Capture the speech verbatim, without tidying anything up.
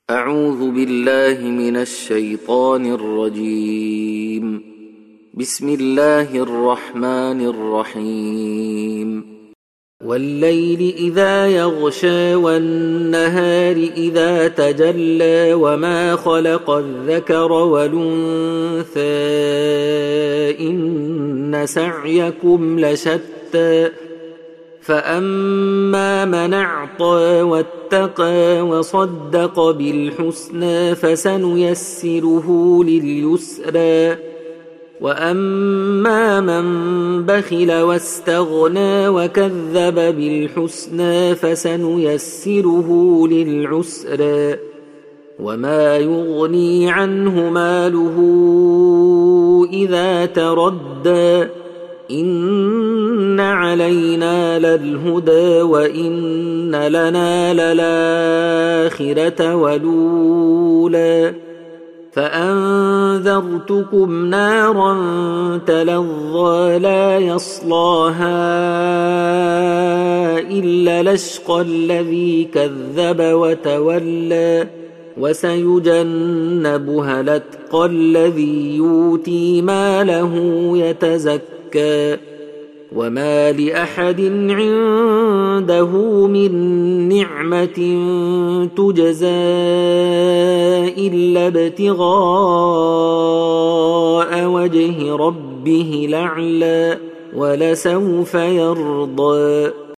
أعوذ بالله من الشيطان الرجيم. بسم الله الرحمن الرحيم. والليل إذا يغشى والنهار إذا تجلى وما خلق الذكر والأنثى إن سعيكم لشتى فأما من أعطى واتقى وصدق بالحسنى فسنيسره لليسرى وأما من بخل واستغنى وكذب بالحسنى فسنيسره للعسرى وما يغني عنه ماله إذا تردى إن علينا للهدى وإن لنا للآخرة والأولى فأنذرتكم نارا تلظى لا يصلاها إلا الأشقى الذي كذب وتولى وسيجنبها الأتقى الذي يؤتي ماله يتزكى وما لأحد عنده من نعمة تجزى إلا ابتغاء وجه ربه الأعلى ولسوف يرضى.